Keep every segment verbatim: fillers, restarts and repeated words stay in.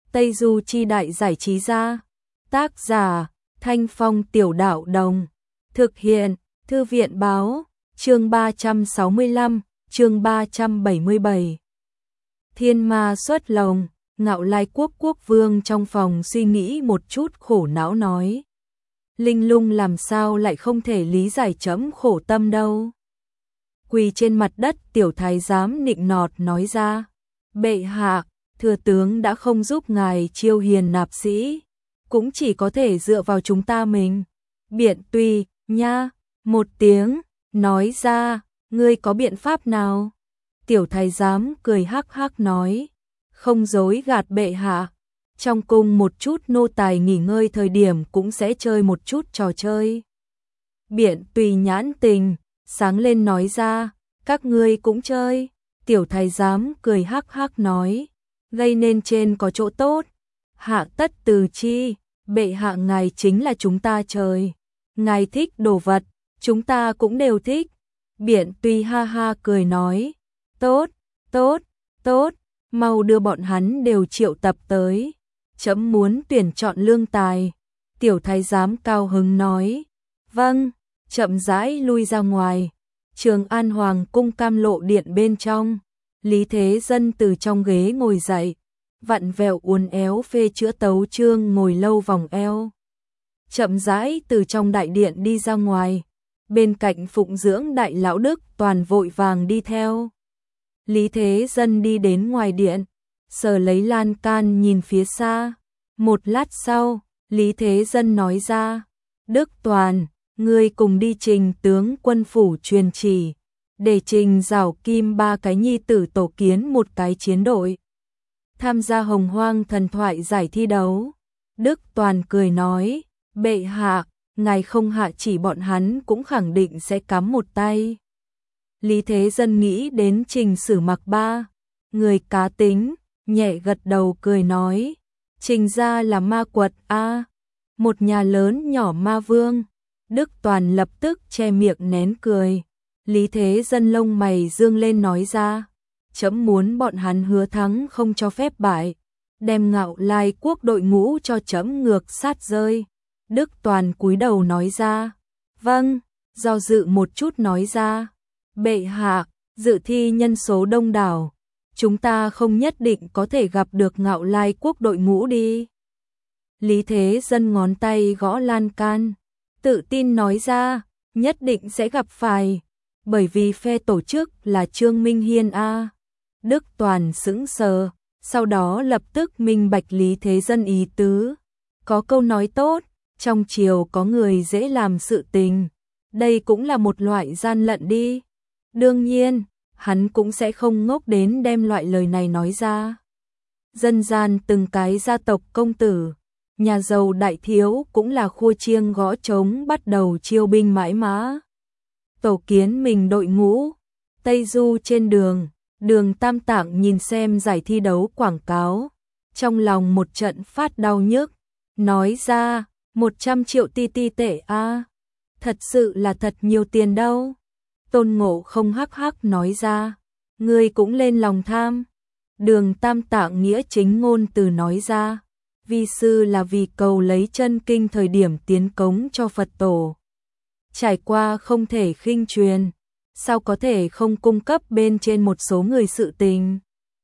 Tây Du Chi Đại Giải Trí Gia. Tác giả Thanh Phong Tiểu Đạo Đồng. Thực hiện Thư viện Báo. Chương ba trăm sáu mươi lăm, chương ba trăm bảy mươi bảy. Thiên ma xuất lồng. Ngạo Lai Quốc quốc vương trong phòng suy nghĩ một chút khổ não nói. Linh Lung làm sao lại không thể lý giải chấm khổ tâm đâu. Quỳ trên mặt đất tiểu thái giám nịnh nọt nói ra. Bệ hạ, thừa tướng đã không giúp ngài chiêu hiền nạp sĩ, cũng chỉ có thể dựa vào chúng ta mình. Biện tùy, nha, một tiếng, nói ra, ngươi có biện pháp nào? Tiểu thái giám cười hắc hắc nói. Không dối gạt bệ hạ, trong cung một chút nô tài nghỉ ngơi thời điểm cũng sẽ chơi một chút trò chơi. Biện tùy nhãn tình, sáng lên nói ra, các ngươi cũng chơi. Tiểu thái giám cười hắc hắc nói, gây nên trên có chỗ tốt. Hạ tất từ chi, bệ hạ ngài chính là chúng ta chơi. Ngài thích đồ vật, chúng ta cũng đều thích. Biện tùy ha ha cười nói, tốt, tốt, tốt, mau đưa bọn hắn đều triệu tập tới. Chấm muốn tuyển chọn lương tài. Tiểu thái giám cao hứng nói, vâng, chậm rãi lui ra ngoài. Trường An Hoàng cung Cam Lộ điện bên trong, Lý Thế Dân từ trong ghế ngồi dậy, vặn vẹo uốn éo phê chữa tấu chương ngồi lâu vòng eo. Chậm rãi từ trong đại điện đi ra ngoài, bên cạnh phụng dưỡng đại lão Đức Toàn vội vàng đi theo. Lý Thế Dân đi đến ngoài điện, sờ lấy lan can nhìn phía xa. Một lát sau, Lý Thế Dân nói ra, Đức Toàn, ngươi cùng đi trình tướng quân phủ truyền chỉ, để trình Giảo Kim ba cái nhi tử tổ kiến một cái chiến đội, tham gia Hồng Hoang thần thoại giải thi đấu. Đức Toàn cười nói, bệ hạ, ngài không hạ chỉ bọn hắn cũng khẳng định sẽ cắm một tay. Lý Thế Dân nghĩ đến Trình Sử Mặc ba, người cá tính, nhẹ gật đầu cười nói, Trình gia là ma quật a, một nhà lớn nhỏ ma vương. Đức Toàn lập tức che miệng nén cười. Lý Thế Dân lông mày dương lên nói ra, chấm muốn bọn hắn hứa thắng không cho phép bại, đem Ngạo Lai Quốc đội ngũ cho chấm ngược sát rơi. Đức Toàn cúi đầu nói ra, vâng, do dự một chút nói ra, bệ hạ, dự thi nhân số đông đảo, chúng ta không nhất định có thể gặp được Ngạo Lai Quốc đội ngũ đi. Lý Thế Dân ngón tay gõ lan can, tự tin nói ra, nhất định sẽ gặp phải, bởi vì phe tổ chức là Trương Minh Hiên a. Đức Toàn sững sờ, sau đó lập tức minh bạch Lý Thế Dân ý tứ. Có câu nói tốt, trong triều có người dễ làm sự tình, đây cũng là một loại gian lận đi. Đương nhiên, hắn cũng sẽ không ngốc đến đem loại lời này nói ra. Dân gian từng cái gia tộc công tử, nhà giàu đại thiếu cũng là khua chiêng gõ trống bắt đầu chiêu binh mãi mã. Tổ kiến mình đội ngũ. Tây Du trên đường, Đường Tam Tạng nhìn xem giải thi đấu quảng cáo, trong lòng một trận phát đau nhức, nói ra, một trăm triệu ti ti tệ a, thật sự là thật nhiều tiền đâu. Tôn Ngộ Không hắc hắc nói ra, ngươi cũng lên lòng tham. Đường Tam Tạng nghĩa chính ngôn từ nói ra, vi sư là vì cầu lấy chân kinh thời điểm tiến cống cho Phật tổ. Trải qua không thể khinh truyền, sao có thể không cung cấp bên trên một số người sự tình.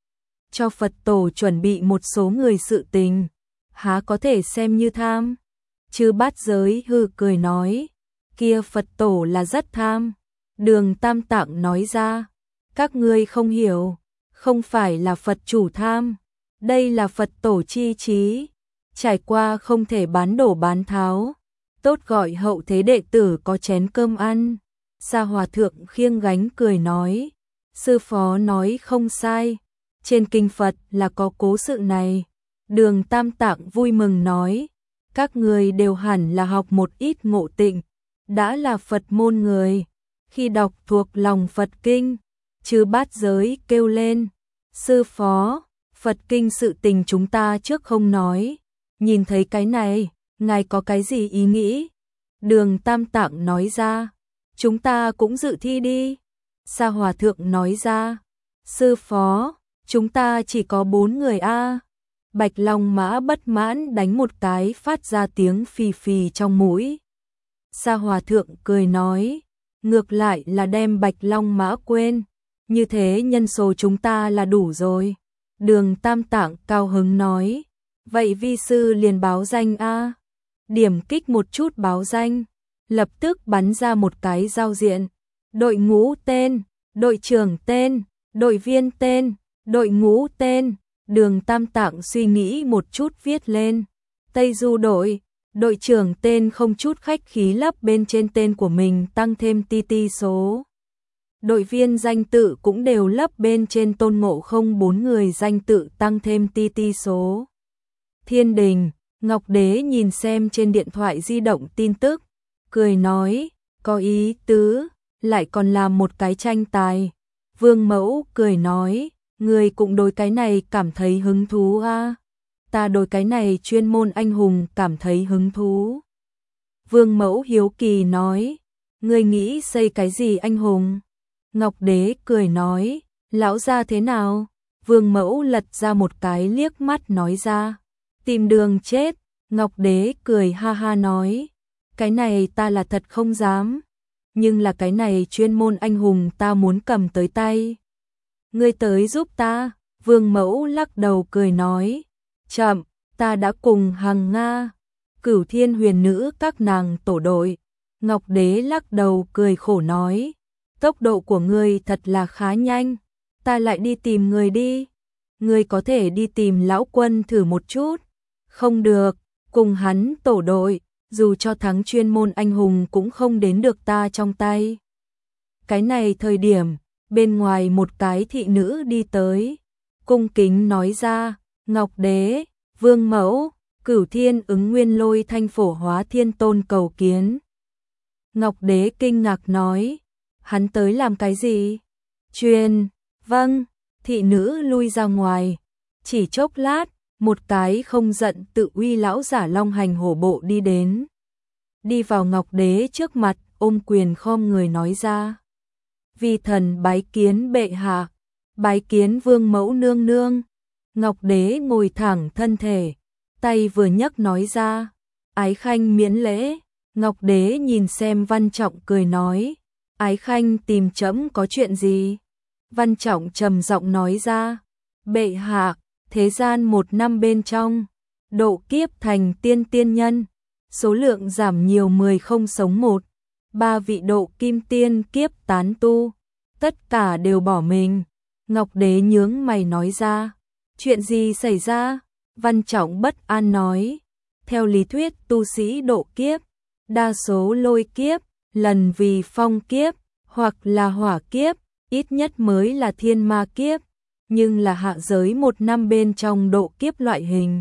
Cho Phật tổ chuẩn bị một số người sự tình, há có thể xem như tham. Chư Bát Giới hư cười nói, kia Phật tổ là rất tham. Đường Tam Tạng nói ra, các ngươi không hiểu, không phải là Phật chủ tham, đây là Phật tổ chi trí, trải qua không thể bán đổ bán tháo, tốt gọi hậu thế đệ tử có chén cơm ăn. Sa Hòa Thượng khiêng gánh cười nói, sư phó nói không sai, trên kinh Phật là có cố sự này. Đường Tam Tạng vui mừng nói, các người đều hẳn là học một ít ngộ tịnh, đã là Phật môn người, khi đọc thuộc lòng Phật kinh. Chư Bát Giới kêu lên, sư phó, Phật kinh sự tình chúng ta trước không nói, nhìn thấy cái này, ngài có cái gì ý nghĩ? Đường Tam Tạng nói ra, chúng ta cũng dự thi đi. Sa Hòa Thượng nói ra, sư phó, chúng ta chỉ có bốn người a. Bạch Long Mã bất mãn đánh một cái phát ra tiếng phì phì trong mũi. Sa Hòa Thượng cười nói, ngược lại là đem Bạch Long Mã quên, như thế nhân số chúng ta là đủ rồi. Đường Tam Tạng cao hứng nói, vậy vi sư liền báo danh a. Điểm kích một chút báo danh, lập tức bắn ra một cái giao diện, đội ngũ tên, đội trưởng tên, đội viên tên, đội ngũ tên. Đường Tam Tạng suy nghĩ một chút viết lên, Tây Du đội, đội trưởng tên không chút khách khí lấp bên trên tên của mình tăng thêm ti ti số. Đội viên danh tự cũng đều lấp bên trên Tôn Ngộ Không bốn người danh tự tăng thêm ti ti số. Thiên Đình, Ngọc Đế nhìn xem trên điện thoại di động tin tức, cười nói, có ý tứ, lại còn làm một cái tranh tài. Vương Mẫu cười nói, người cũng đối cái này cảm thấy hứng thú a. Ta đối cái này chuyên môn anh hùng cảm thấy hứng thú. Vương Mẫu hiếu kỳ nói, người nghĩ xây cái gì anh hùng? Ngọc Đế cười nói, lão gia thế nào? Vương Mẫu lật ra một cái liếc mắt nói ra, tìm đường chết. Ngọc Đế cười ha ha nói, cái này ta là thật không dám, nhưng là cái này chuyên môn anh hùng ta muốn cầm tới tay. Ngươi tới giúp ta. Vương Mẫu lắc đầu cười nói, chậm, ta đã cùng Hằng Nga, Cửu Thiên Huyền Nữ các nàng tổ đội. Ngọc Đế lắc đầu cười khổ nói, tốc độ của ngươi thật là khá nhanh, ta lại đi tìm người đi. Ngươi có thể đi tìm lão quân thử một chút. Không được, cùng hắn tổ đội, dù cho thắng chuyên môn anh hùng cũng không đến được ta trong tay. Cái này thời điểm, bên ngoài một cái thị nữ đi tới, cung kính nói ra, Ngọc Đế, Vương Mẫu, Cửu Thiên Ứng Nguyên Lôi Thanh Phổ Hóa Thiên Tôn cầu kiến. Ngọc Đế kinh ngạc nói, hắn tới làm cái gì? Truyền, vâng. Thị nữ lui ra ngoài, chỉ chốc lát, một cái không giận tự uy lão giả long hành hổ bộ đi đến. Đi vào Ngọc Đế trước mặt, ôm quyền khom người nói ra, vi thần bái kiến bệ hạ, bái kiến Vương Mẫu nương nương. Ngọc Đế ngồi thẳng thân thể, tay vừa nhấc nói ra, ái khanh miễn lễ. Ngọc Đế nhìn xem Văn Trọng cười nói, ái khanh tìm trẫm có chuyện gì? Văn Trọng trầm giọng nói ra, bệ hạ, thế gian một năm bên trong, độ kiếp thành tiên tiên nhân, số lượng giảm nhiều mười không sống một, ba vị độ kim tiên kiếp tán tu, tất cả đều bỏ mình. Ngọc Đế nhướng mày nói ra, chuyện gì xảy ra? Văn Trọng bất an nói, theo lý thuyết tu sĩ độ kiếp, đa số lôi kiếp, lần vì phong kiếp, hoặc là hỏa kiếp, ít nhất mới là thiên ma kiếp, nhưng là hạ giới một năm bên trong độ kiếp loại hình,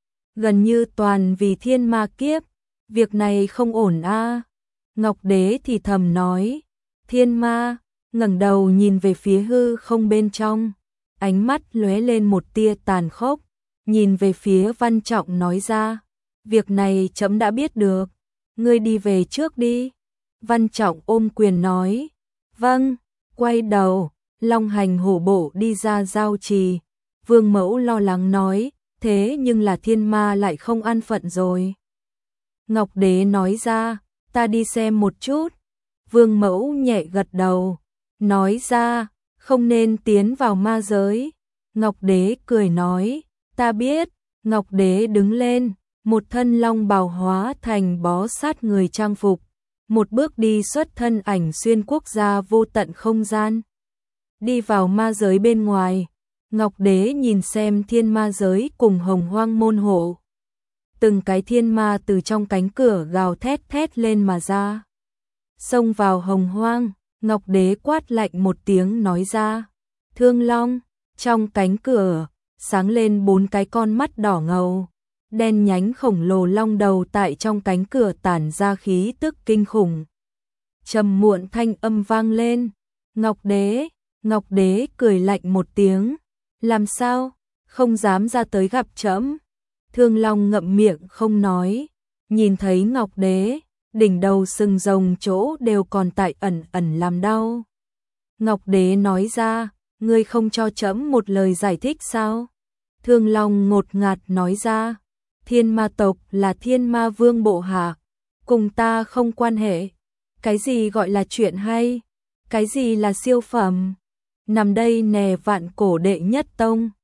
gần như toàn vì thiên ma kiếp, việc này không ổn a. Ngọc Đế thì thầm nói, thiên ma, ngẩng đầu nhìn về phía hư không bên trong, ánh mắt lóe lên một tia tàn khốc, nhìn về phía Văn Trọng nói ra, việc này trẫm đã biết được, ngươi đi về trước đi. Văn Trọng ôm quyền nói, vâng. Quay đầu, long hành hổ bộ đi ra giao trì. Vương Mẫu lo lắng nói, thế nhưng là thiên ma lại không an phận rồi. Ngọc Đế nói ra, ta đi xem một chút. Vương Mẫu nhẹ gật đầu, nói ra, không nên tiến vào ma giới. Ngọc Đế cười nói, ta biết. Ngọc Đế đứng lên, một thân long bào hóa thành bó sát người trang phục, một bước đi xuất thân ảnh xuyên quốc gia vô tận không gian. Đi vào ma giới bên ngoài, Ngọc Đế nhìn xem thiên ma giới cùng hồng hoang môn hộ. Từng cái thiên ma từ trong cánh cửa gào thét thét lên mà ra. Xông vào hồng hoang, Ngọc Đế quát lạnh một tiếng nói ra, Thương Long. Trong cánh cửa, sáng lên bốn cái con mắt đỏ ngầu, đen nhánh khổng lồ long đầu tại trong cánh cửa tản ra khí tức kinh khủng. Trầm muộn thanh âm vang lên, Ngọc Đế. Ngọc Đế cười lạnh một tiếng, làm sao, không dám ra tới gặp trẫm? Thương Long ngậm miệng không nói, nhìn thấy Ngọc Đế, đỉnh đầu sừng rồng chỗ đều còn tại ẩn ẩn làm đau. Ngọc Đế nói ra, ngươi không cho trẫm một lời giải thích sao? Thương Long ngột ngạt nói ra, thiên ma tộc là thiên ma vương bộ hạ, cùng ta không quan hệ. Cái gì gọi là chuyện hay? Cái gì là siêu phẩm? Nằm đây nè vạn cổ đệ nhất tông.